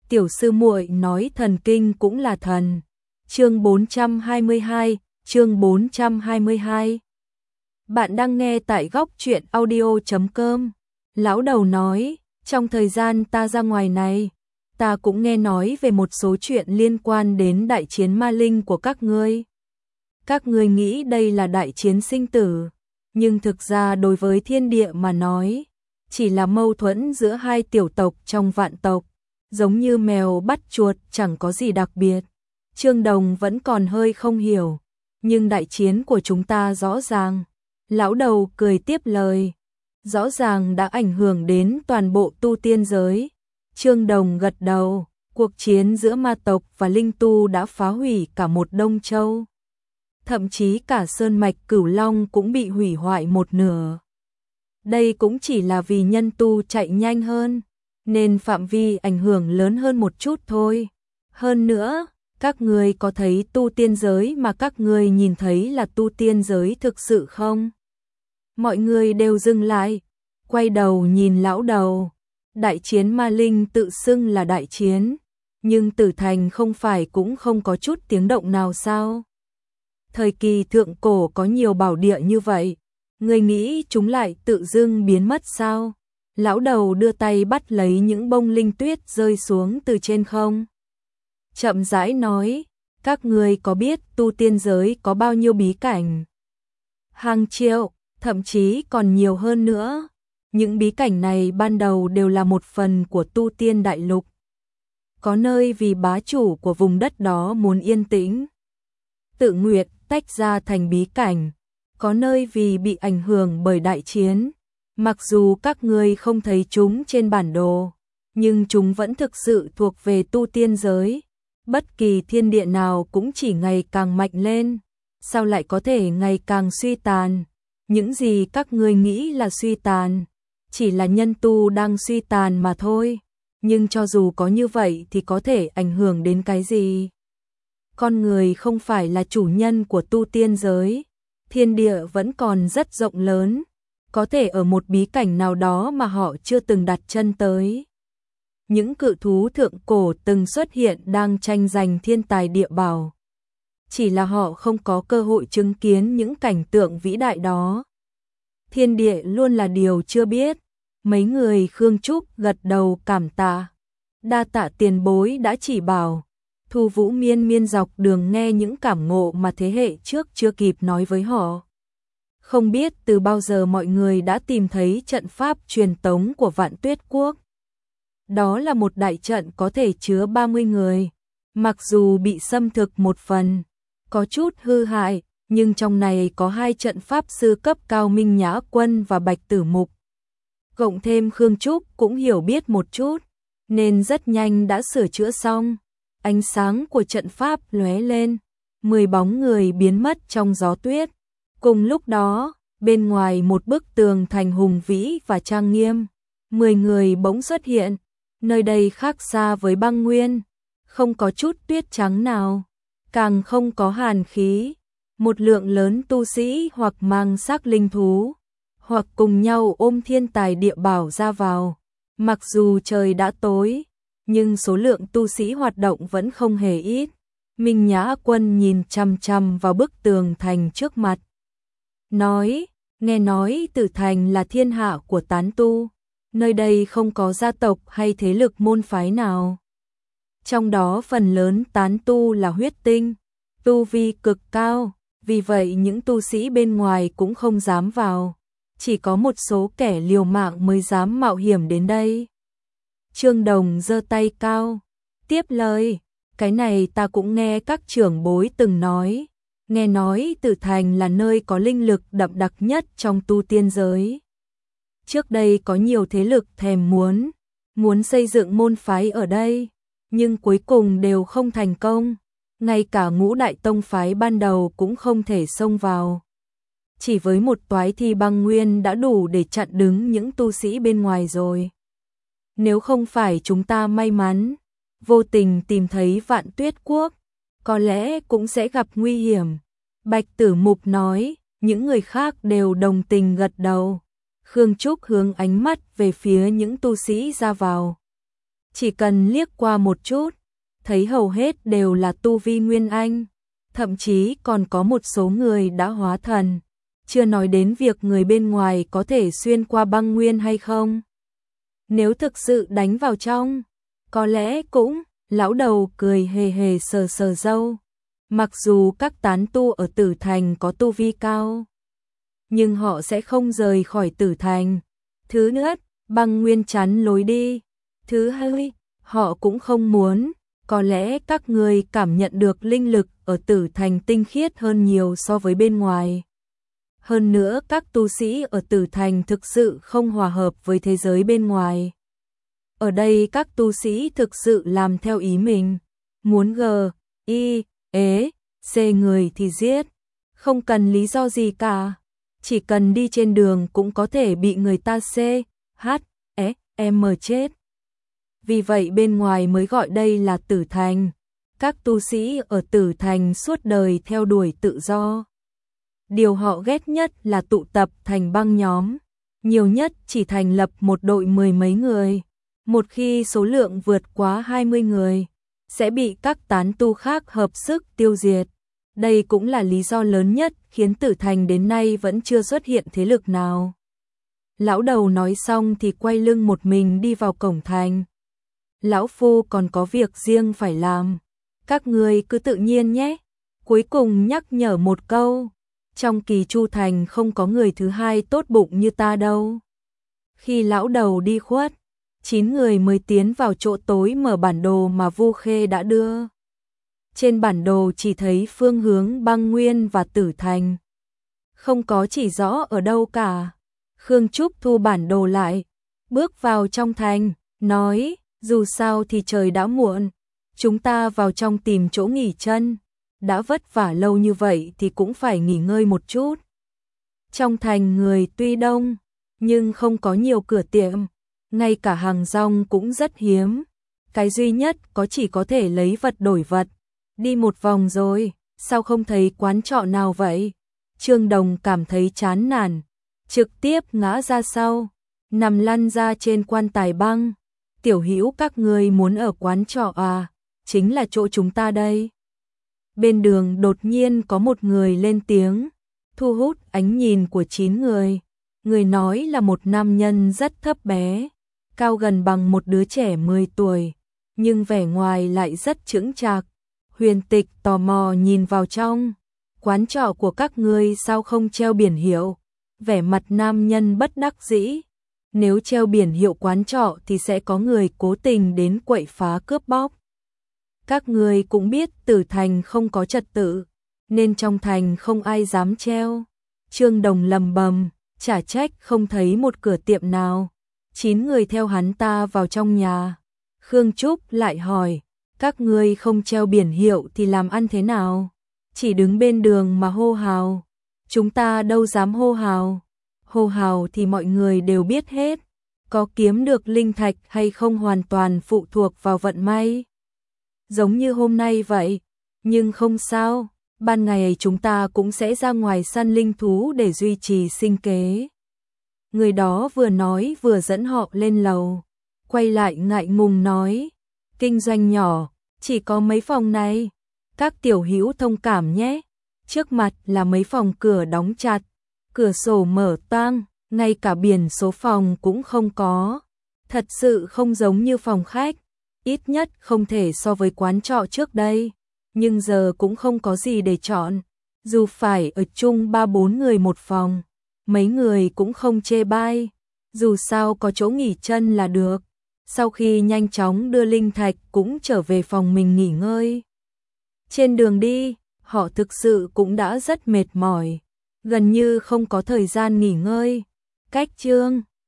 tiểu sư muội nói thần kinh cũng là thần. Chương 422, chương 422. Bạn đang nghe tại góc truyện audio.com. Lão đầu nói, trong thời gian ta ra ngoài này, ta cũng nghe nói về một số chuyện liên quan đến đại chiến ma linh của các ngươi. Các ngươi nghĩ đây là đại chiến sinh tử, nhưng thực ra đối với thiên địa mà nói, chỉ là mâu thuẫn giữa hai tiểu tộc trong vạn tộc, giống như mèo bắt chuột, chẳng có gì đặc biệt. Trương Đồng vẫn còn hơi không hiểu, nhưng đại chiến của chúng ta rõ ràng. Lão đầu cười tiếp lời, rõ ràng đã ảnh hưởng đến toàn bộ tu tiên giới. Trương Đồng gật đầu, cuộc chiến giữa ma tộc và linh tu đã phá hủy cả một Đông Châu. Thậm chí cả sơn mạch Cửu Long cũng bị hủy hoại một nửa. Đây cũng chỉ là vì nhân tu chạy nhanh hơn, nên phạm vi ảnh hưởng lớn hơn một chút thôi. Hơn nữa, các ngươi có thấy tu tiên giới mà các ngươi nhìn thấy là tu tiên giới thực sự không? Mọi người đều dừng lại, quay đầu nhìn lão đầu. Đại chiến ma linh tự xưng là đại chiến, nhưng Tử Thành không phải cũng không có chút tiếng động nào sao? Thời kỳ thượng cổ có nhiều bảo địa như vậy, người nghĩ chúng lại tự dưng biến mất sao? Lão đầu đưa tay bắt lấy những bông linh tuyết rơi xuống từ trên không. Chậm rãi nói, các người có biết tu tiên giới có bao nhiêu bí cảnh? Hàng triệu, thậm chí còn nhiều hơn nữa. Những bí cảnh này ban đầu đều là một phần của tu tiên đại lục. Có nơi vì bá chủ của vùng đất đó muốn yên tĩnh, tự nguyện tách ra thành bí cảnh. Có nơi vì bị ảnh hưởng bởi đại chiến. Mặc dù các ngươi không thấy chúng trên bản đồ, nhưng chúng vẫn thực sự thuộc về tu tiên giới. Bất kỳ thiên địa nào cũng chỉ ngày càng mạnh lên, sao lại có thể ngày càng suy tàn? Những gì các ngươi nghĩ là suy tàn, chỉ là nhân tu đang suy tàn mà thôi. Nhưng cho dù có như vậy thì có thể ảnh hưởng đến cái gì? Con người không phải là chủ nhân của tu tiên giới, thiên địa vẫn còn rất rộng lớn, có thể ở một bí cảnh nào đó mà họ chưa từng đặt chân tới. Những cự thú thượng cổ từng xuất hiện đang tranh giành thiên tài địa bảo. Chỉ là họ không có cơ hội chứng kiến những cảnh tượng vĩ đại đó. Thiên địa luôn là điều chưa biết. Mấy người Khương Trúc gật đầu cảm tạ. Đa tạ tiền bối đã chỉ bảo. Thu Vũ miên miên dọc đường nghe những cảm ngộ mà thế hệ trước chưa kịp nói với họ. Không biết từ bao giờ mọi người đã tìm thấy trận pháp truyền tống của Vạn Tuyết Quốc. Đó là một đại trận có thể chứa 30 người. Mặc dù bị xâm thực một phần, có chút hư hại, nhưng trong này có 2 trận pháp sư cấp cao Minh Nhã Quân và Bạch Tử Mục. Cộng thêm Khương Trúc cũng hiểu biết một chút, nên rất nhanh đã sửa chữa xong. Ánh sáng của trận pháp lóe lên, 10 bóng người biến mất trong gió tuyết. Cùng lúc đó, bên ngoài một bức tường thành hùng vĩ và trang nghiêm, 10 người bỗng xuất hiện. Nơi đây khác xa với băng nguyên, không có chút tuyết trắng nào, càng không có hàn khí. Một lượng lớn tu sĩ hoặc mang xác linh thú, hoặc cùng nhau ôm thiên tài địa bảo ra vào. Mặc dù trời đã tối, nhưng số lượng tu sĩ hoạt động vẫn không hề ít. Minh Nhã Quân nhìn chằm chằm vào bức tường thành trước mặt. Nói, nghe nói Tử Thành là thiên hạ của tán tu. Nơi đây không có gia tộc hay thế lực môn phái nào. Trong đó phần lớn tán tu là huyết tinh, tu vi cực cao, vì vậy những tu sĩ bên ngoài cũng không dám vào. Chỉ có một số kẻ liều mạng mới dám mạo hiểm đến đây. Trương Đồng giơ tay cao, tiếp lời, cái này ta cũng nghe các trưởng bối từng nói. Nghe nói Tử Thành là nơi có linh lực đậm đặc nhất trong tu tiên giới. Trước đây có nhiều thế lực thèm muốn xây dựng môn phái ở đây, nhưng cuối cùng đều không thành công. Ngay cả Ngũ Đại Tông phái ban đầu cũng không thể xông vào. Chỉ với một toái thi băng nguyên đã đủ để chặn đứng những tu sĩ bên ngoài rồi. Nếu không phải chúng ta may mắn, vô tình tìm thấy Vạn Tuyết Quốc, có lẽ cũng sẽ gặp nguy hiểm. Bạch Tử Mục nói, những người khác đều đồng tình gật đầu. Khương Trúc hướng ánh mắt về phía những tu sĩ ra vào. chỉ cần liếc qua một chút, thấy hầu hết đều là tu vi nguyên anh, thậm chí còn có một số người đã hóa thần, chưa nói đến việc người bên ngoài có thể xuyên qua băng nguyên hay không. Nếu thực sự đánh vào trong, có lẽ cũng, lão đầu cười hề hề sờ sờ râu. Mặc dù các tán tu ở Tử Thành có tu vi cao, nhưng họ sẽ không rời khỏi Tử Thành. Thứ nhất, băng nguyên chắn lối đi. Thứ hai, họ cũng không muốn. Có lẽ các người cảm nhận được linh lực ở Tử Thành tinh khiết hơn nhiều so với bên ngoài. Hơn nữa các tu sĩ ở Tử Thành thực sự không hòa hợp với thế giới bên ngoài. Ở đây các tu sĩ thực sự làm theo ý mình. Muốn C người thì giết. Không cần lý do gì cả. Chỉ cần đi trên đường cũng có thể bị người ta chết. Vì vậy bên ngoài mới gọi đây là Tử Thành. Các tu sĩ ở Tử Thành suốt đời theo đuổi tự do. Điều họ ghét nhất là tụ tập thành băng nhóm. Nhiều nhất chỉ thành lập một đội 10 mấy người. Một khi số lượng vượt quá 20 người, sẽ bị các tán tu khác hợp sức tiêu diệt. Đây cũng là lý do lớn nhất khiến Tử Thành đến nay vẫn chưa xuất hiện thế lực nào. Lão đầu nói xong thì quay lưng một mình đi vào cổng thành. Lão phu còn có việc riêng phải làm. Các người cứ tự nhiên nhé. Cuối cùng nhắc nhở một câu. Trong Kỳ Chu Thành không có người thứ hai tốt bụng như ta đâu. Khi lão đầu đi khuất, 9 người mới tiến vào chỗ tối mở bản đồ mà Vu Khê đã đưa. Trên bản đồ chỉ thấy phương hướng băng nguyên và Tử Thành. Không có chỉ rõ ở đâu cả. Khương Trúc thu bản đồ lại, bước vào trong thành, nói, dù sao thì trời đã muộn, chúng ta vào trong tìm chỗ nghỉ chân. Đã vất vả lâu như vậy thì cũng phải nghỉ ngơi một chút. Trong thành người tuy đông, nhưng không có nhiều cửa tiệm, ngay cả hàng rong cũng rất hiếm. Cái duy nhất có chỉ có thể lấy vật đổi vật. Đi một vòng rồi, sao không thấy quán trọ nào vậy? Trương Đồng cảm thấy chán nản, trực tiếp ngã ra sau, nằm lăn ra trên quan tài băng. Tiểu Hữu các ngươi muốn ở quán trọ à? Chính là chỗ chúng ta đây. Bên đường đột nhiên có một người lên tiếng, thu hút ánh nhìn của 9 người. Người nói là một nam nhân rất thấp bé, cao gần bằng một đứa trẻ 10 tuổi, nhưng vẻ ngoài lại rất chững chạc. Huyền Tịch tò mò nhìn vào trong. Quán trọ của các ngươi sao không treo biển hiệu? Vẻ mặt nam nhân bất đắc dĩ. Nếu treo biển hiệu quán trọ thì sẽ có người cố tình đến quậy phá cướp bóc. Các ngươi cũng biết Tử Thành không có trật tự, nên trong thành không ai dám treo. Trương Đồng lầm bầm, chả trách không thấy một cửa tiệm nào. 9 người theo hắn ta vào trong nhà. Khương Trúc lại hỏi, các ngươi không treo biển hiệu thì làm ăn thế nào? Chỉ đứng bên đường mà hô hào. Chúng ta đâu dám hô hào. Hô hào thì mọi người đều biết hết. Có kiếm được linh thạch hay không hoàn toàn phụ thuộc vào vận may. Giống như hôm nay vậy. Nhưng không sao, ban ngày chúng ta cũng sẽ ra ngoài săn linh thú để duy trì sinh kế. Người đó vừa nói vừa dẫn họ lên lầu. Quay lại ngại ngùng nói, kinh doanh nhỏ, chỉ có mấy phòng này. Các tiểu hữu thông cảm nhé. Trước mặt là mấy phòng cửa đóng chặt, cửa sổ mở toang, ngay cả biển số phòng cũng không có. Thật sự không giống như phòng khách, ít nhất không thể so với quán trọ trước đây. Nhưng giờ cũng không có gì để chọn. Dù phải ở chung 3-4 người một phòng, mấy người cũng không chê bai. Dù sao có chỗ nghỉ chân là được. Sau khi nhanh chóng đưa linh thạch cũng trở về phòng mình nghỉ ngơi. Trên đường đi, họ thực sự cũng đã rất mệt mỏi, gần như không có thời gian nghỉ ngơi. Cách chương